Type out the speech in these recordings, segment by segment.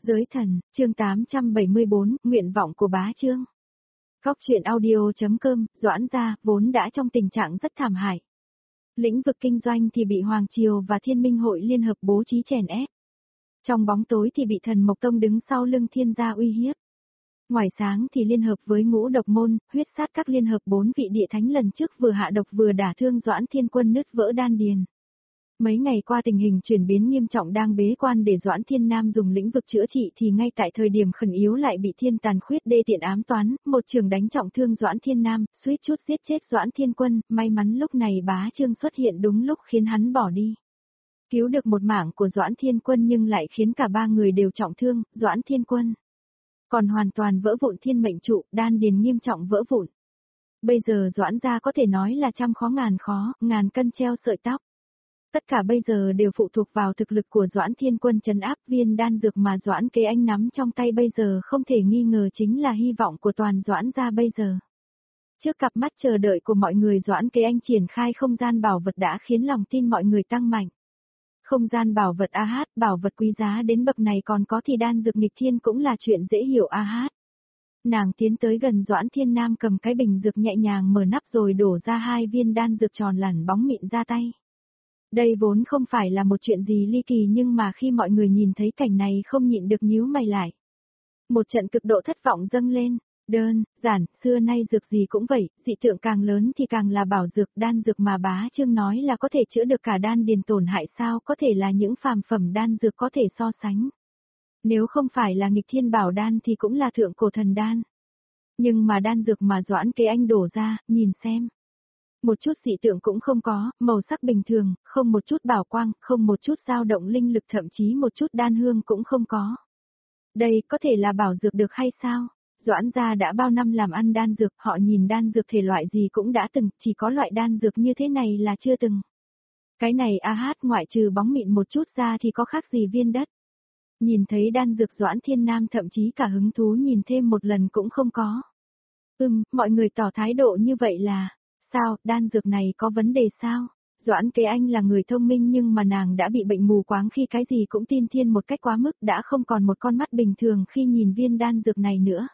Giới thần, chương 874, nguyện vọng của bá chương. Góc truyện audio.com, Doãn gia, vốn đã trong tình trạng rất thảm hại. Lĩnh vực kinh doanh thì bị Hoàng Triều và Thiên Minh Hội liên hợp bố trí chèn ép. Trong bóng tối thì bị Thần Mộc Tông đứng sau lưng Thiên gia uy hiếp. Ngoài sáng thì liên hợp với Ngũ Độc Môn, huyết sát các liên hợp 4 vị địa thánh lần trước vừa hạ độc vừa đả thương Doãn Thiên Quân nứt vỡ đan điền. Mấy ngày qua tình hình chuyển biến nghiêm trọng đang bế quan để Doãn Thiên Nam dùng lĩnh vực chữa trị thì ngay tại thời điểm khẩn yếu lại bị Thiên Tàn Khuyết đê tiện ám toán, một trường đánh trọng thương Doãn Thiên Nam, suýt chút giết chết Doãn Thiên Quân, may mắn lúc này bá Trương xuất hiện đúng lúc khiến hắn bỏ đi. Cứu được một mảng của Doãn Thiên Quân nhưng lại khiến cả ba người đều trọng thương, Doãn Thiên Quân còn hoàn toàn vỡ vụn thiên mệnh trụ, đan điền nghiêm trọng vỡ vụn. Bây giờ Doãn gia có thể nói là trăm khó, ngàn cân treo sợi tóc. Tất cả bây giờ đều phụ thuộc vào thực lực của Doãn Thiên Quân trấn áp, viên đan dược mà Doãn Kế Anh nắm trong tay bây giờ không thể nghi ngờ chính là hy vọng của toàn Doãn gia bây giờ. Trước cặp mắt chờ đợi của mọi người, Doãn Kế Anh triển khai không gian bảo vật đã khiến lòng tin mọi người tăng mạnh. Không gian bảo vật AH, bảo vật quý giá đến bậc này còn có thì đan dược nghịch thiên cũng là chuyện dễ hiểu AH. Nàng tiến tới gần Doãn Thiên Nam cầm cái bình dược nhẹ nhàng mở nắp rồi đổ ra 2 viên đan dược tròn lẳn bóng mịn ra tay. Đây vốn không phải là một chuyện gì ly kỳ nhưng mà khi mọi người nhìn thấy cảnh này không nhịn được nhíu mày lại. Một trận cực độ thất vọng dâng lên, đơn giản, xưa nay dược gì cũng vậy, dị tượng càng lớn thì càng là bảo dược, đan dược mà bá Trương nói là có thể chữa được cả đan điền tổn hại sao có thể là những phàm phẩm đan dược có thể so sánh. Nếu không phải là nghịch thiên bảo đan thì cũng là thượng cổ thần đan. Nhưng mà đan dược mà Doãn Kế Anh đổ ra, nhìn xem. Một chút dị tượng cũng không có, màu sắc bình thường, không một chút bảo quang, không một chút dao động linh lực, thậm chí một chút đan hương cũng không có. Đây có thể là bảo dược được hay sao? Doãn gia đã bao năm làm ăn đan dược, họ nhìn đan dược thể loại gì cũng đã từng, chỉ có loại đan dược như thế này là chưa từng. Cái này AH ngoại trừ bóng mịn một chút ra thì có khác gì viên đất. Nhìn thấy đan dược Doãn Thiên Nam thậm chí cả hứng thú nhìn thêm một lần cũng không có. Mọi người tỏ thái độ như vậy là, sao, đan dược này có vấn đề sao? Doãn Kế Anh là người thông minh nhưng mà nàng đã bị bệnh mù quáng khi cái gì cũng tin thiên một cách quá mức, đã không còn một con mắt bình thường khi nhìn viên đan dược này nữa.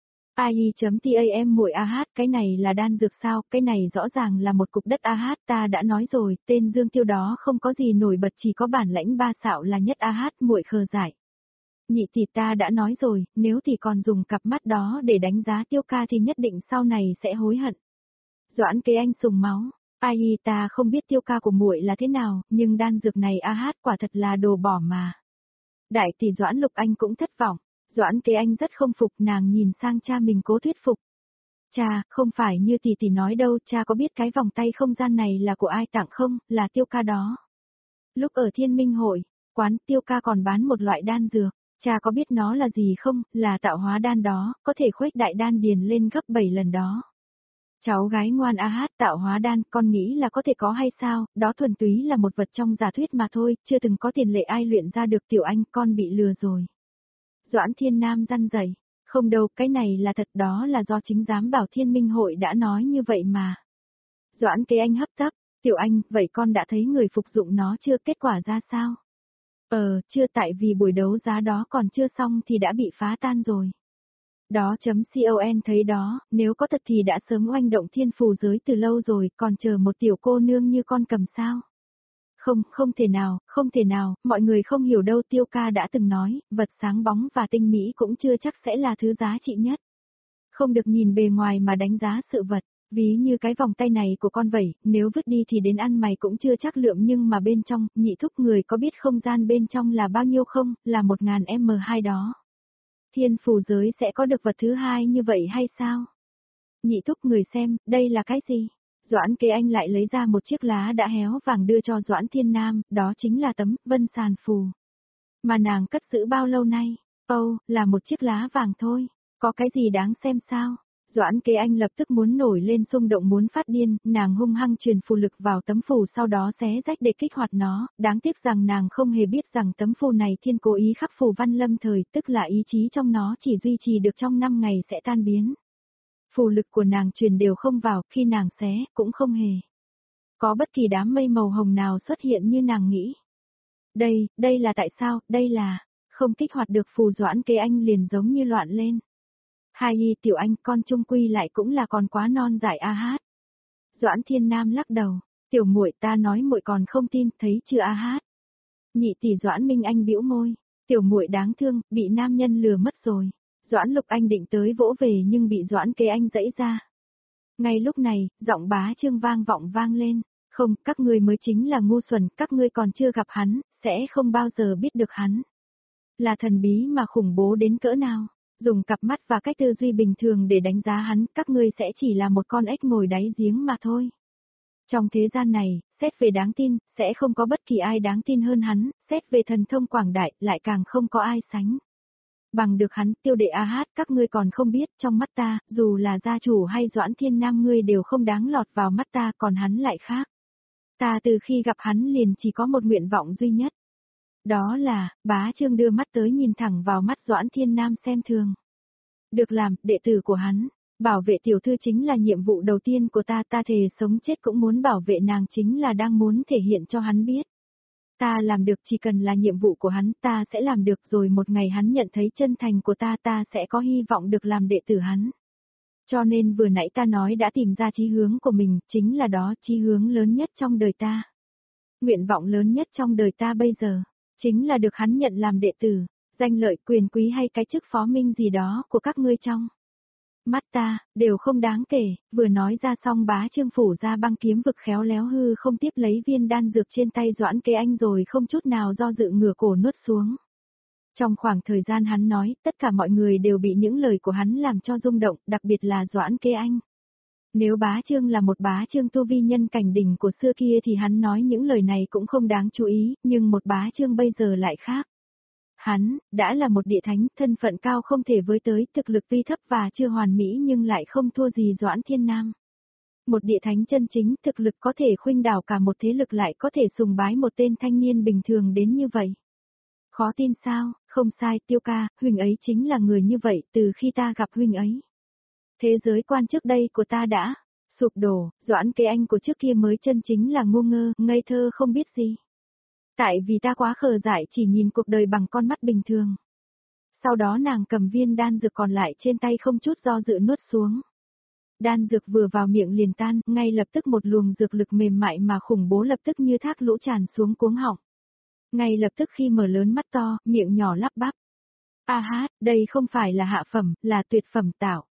AI.TAM muội AH, cái này là đan dược sao, cái này rõ ràng là một cục đất AH, ta đã nói rồi, tên Dương Tiêu đó không có gì nổi bật, chỉ có bản lãnh ba xạo là nhất AH, muội khờ dại. Nhị thì ta đã nói rồi, nếu thì còn dùng cặp mắt đó để đánh giá Tiêu ca thì nhất định sau này sẽ hối hận. Doãn Kế Anh sùng máu, ai ta không biết Tiêu ca của muội là thế nào, nhưng đan dược này AH quả thật là đồ bỏ mà. Đại tỷ Doãn Lục Anh cũng thất vọng, Doãn Kế Anh rất không phục, nàng nhìn sang cha mình cố thuyết phục. Cha, không phải như tỷ nói đâu, cha có biết cái vòng tay không gian này là của ai tặng không, là Tiêu ca đó. Lúc ở Thiên Minh Hội, quán Tiêu ca còn bán một loại đan dược, cha có biết nó là gì không, là tạo hóa đan đó, có thể khuếch đại đan điền lên gấp 7 lần đó. Cháu gái ngoan AH, tạo hóa đan, con nghĩ là có thể có hay sao, đó thuần túy là một vật trong giả thuyết mà thôi, chưa từng có tiền lệ ai luyện ra được. Tiểu Anh, con bị lừa rồi. Doãn Thiên Nam răn dậy, không đâu, cái này là thật, đó là do chính giám bảo Thiên Minh Hội đã nói như vậy mà. Doãn Kế Anh hấp tấp, Tiểu Anh, vậy con đã thấy người phục dụng nó chưa, kết quả ra sao? Chưa, tại vì buổi đấu giá đó còn chưa xong thì đã bị phá tan rồi. Đó.con thấy đó, nếu có thật thì đã sớm oanh động thiên phù giới từ lâu rồi, còn chờ một tiểu cô nương như con cầm sao? Không thể nào, mọi người không hiểu đâu, Tiêu ca đã từng nói, vật sáng bóng và tinh mỹ cũng chưa chắc sẽ là thứ giá trị nhất. Không được nhìn bề ngoài mà đánh giá sự vật, ví như cái vòng tay này của con vậy, nếu vứt đi thì đến ăn mày cũng chưa chắc lượm, nhưng mà bên trong, nhị thúc người có biết không gian bên trong là bao nhiêu không, là 1000m2 đó. Thiên phù giới sẽ có được vật thứ hai như vậy hay sao? Nhị thúc người xem, đây là cái gì? Doãn Kế Anh lại lấy ra một chiếc lá đã héo vàng đưa cho Doãn Thiên Nam, đó chính là tấm vân sàn phù. Mà nàng cất giữ bao lâu nay? Là một chiếc lá vàng thôi, có cái gì đáng xem sao? Doãn Kế Anh lập tức muốn nổi lên xung động muốn phát điên, nàng hung hăng truyền phù lực vào tấm phù sau đó xé rách để kích hoạt nó, đáng tiếc rằng nàng không hề biết rằng tấm phù này thiên cố ý khắc phù văn lâm thời, tức là ý chí trong nó chỉ duy trì được trong 5 ngày sẽ tan biến. Phù lực của nàng truyền đều không vào, khi nàng xé, cũng không hề có bất kỳ đám mây màu hồng nào xuất hiện như nàng nghĩ. Đây là tại sao, đây là, không kích hoạt được phù Doãn Kế Anh liền giống như loạn lên. Hai y tiểu anh con trung quy lại cũng là còn quá non dại a hát. Doãn Thiên Nam lắc đầu, tiểu muội ta nói muội còn không tin, thấy chưa a hát. Nhị tỷ Doãn Minh Anh bĩu môi, tiểu muội đáng thương, bị nam nhân lừa mất rồi. Doãn Lục Anh định tới vỗ về nhưng bị Doãn Kế Anh giãy ra. Ngay lúc này, giọng Bá Trương vang lên, không, các ngươi mới chính là ngu xuẩn, các ngươi còn chưa gặp hắn, sẽ không bao giờ biết được hắn. Là thần bí mà khủng bố đến cỡ nào, dùng cặp mắt và cách tư duy bình thường để đánh giá hắn, các ngươi sẽ chỉ là một con ếch ngồi đáy giếng mà thôi. Trong thế gian này, xét về đáng tin, sẽ không có bất kỳ ai đáng tin hơn hắn, xét về thần thông quảng đại, lại càng không có ai sánh bằng được hắn. Tiêu Đệ a hát, các ngươi còn không biết, trong mắt ta, dù là gia chủ hay Doãn Thiên Nam ngươi đều không đáng lọt vào mắt ta, còn hắn lại khác. Ta từ khi gặp hắn liền chỉ có một nguyện vọng duy nhất. Đó là, Bá Trương đưa mắt tới nhìn thẳng vào mắt Doãn Thiên Nam xem thường. Được làm, đệ tử của hắn, bảo vệ tiểu thư chính là nhiệm vụ đầu tiên của ta, ta thề sống chết cũng muốn bảo vệ nàng, chính là đang muốn thể hiện cho hắn biết. Ta làm được, chỉ cần là nhiệm vụ của hắn, ta sẽ làm được, rồi một ngày hắn nhận thấy chân thành của ta, ta sẽ có hy vọng được làm đệ tử hắn. Cho nên vừa nãy ta nói đã tìm ra chí hướng của mình, chính là đó, chí hướng lớn nhất trong đời ta. Nguyện vọng lớn nhất trong đời ta bây giờ, chính là được hắn nhận làm đệ tử, danh lợi, quyền quý hay cái chức phó minh gì đó của các ngươi trong mắt ta, đều không đáng kể. Vừa nói ra xong Bá Trương phủ ra băng kiếm vực khéo léo hư không tiếp lấy viên đan dược trên tay Doãn Kế Anh rồi không chút nào do dự ngửa cổ nuốt xuống. Trong khoảng thời gian hắn nói, tất cả mọi người đều bị những lời của hắn làm cho rung động, đặc biệt là Doãn Kế Anh. Nếu Bá Trương là một Bá Trương tu vi nhân cảnh đỉnh của xưa kia thì hắn nói những lời này cũng không đáng chú ý, nhưng một Bá Trương bây giờ lại khác. Hắn, đã là một địa thánh, thân phận cao không thể với tới, thực lực tuy thấp và chưa hoàn mỹ nhưng lại không thua gì Doãn Thiên Nam. Một địa thánh chân chính, thực lực có thể khuynh đảo cả một thế lực, lại có thể sùng bái một tên thanh niên bình thường đến như vậy. Khó tin sao? Không sai, Tiêu ca, huynh ấy chính là người như vậy, từ khi ta gặp huynh ấy. Thế giới quan trước đây của ta đã sụp đổ, Doãn Kế Anh của trước kia mới chân chính là ngu ngơ, ngây thơ không biết gì. Tại vì ta quá khờ dại, chỉ nhìn cuộc đời bằng con mắt bình thường. Sau đó nàng cầm viên đan dược còn lại trên tay không chút do dự nuốt xuống. Đan dược vừa vào miệng liền tan, ngay lập tức một luồng dược lực mềm mại mà khủng bố lập tức như thác lũ tràn xuống cuống họng. Ngay lập tức khi mở lớn mắt to, miệng nhỏ lắp bắp. A hát, đây không phải là hạ phẩm, là tuyệt phẩm tạo.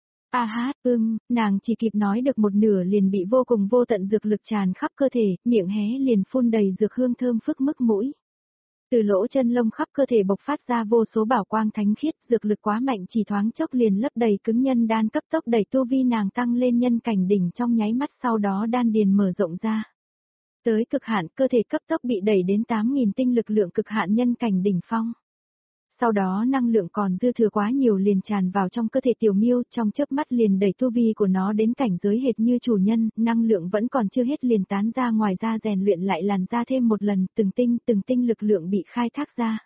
A hát, nàng chỉ kịp nói được một nửa liền bị vô cùng vô tận dược lực tràn khắp cơ thể, miệng hé liền phun đầy dược hương thơm phức mức mũi. Từ lỗ chân lông khắp cơ thể bộc phát ra vô số bảo quang thánh khiết, dược lực quá mạnh chỉ thoáng chốc liền lấp đầy cứng nhân đan, cấp tốc đẩy tu vi nàng tăng lên nhân cảnh đỉnh trong nháy mắt, sau đó đan điền mở rộng ra. Tới cực hạn, cơ thể cấp tốc bị đẩy đến 8.000 tinh lực lượng cực hạn nhân cảnh đỉnh phong. Sau đó năng lượng còn dư thừa quá nhiều liền tràn vào trong cơ thể Tiểu Miêu, trong chớp mắt liền đẩy tu vi của nó đến cảnh giới hệt như chủ nhân, năng lượng vẫn còn chưa hết liền tán ra ngoài ra, rèn luyện lại làn ra thêm một lần, từng tinh lực lượng bị khai thác ra.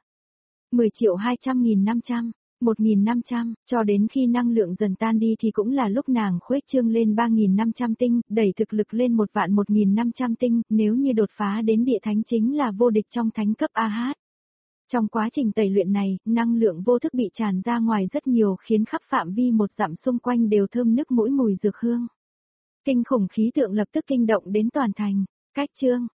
10.200.500, 1.500, cho đến khi năng lượng dần tan đi thì cũng là lúc nàng khuếch trương lên 3.500 tinh, đẩy thực lực lên 1.1.500 tinh, nếu như đột phá đến địa thánh chính là vô địch trong thánh cấp AH. Trong quá trình tẩy luyện này, năng lượng vô thức bị tràn ra ngoài rất nhiều, khiến khắp phạm vi một dặm xung quanh đều thơm nức mũi mùi dược hương. Kinh khủng khí tượng lập tức kinh động đến toàn thành. Cách chương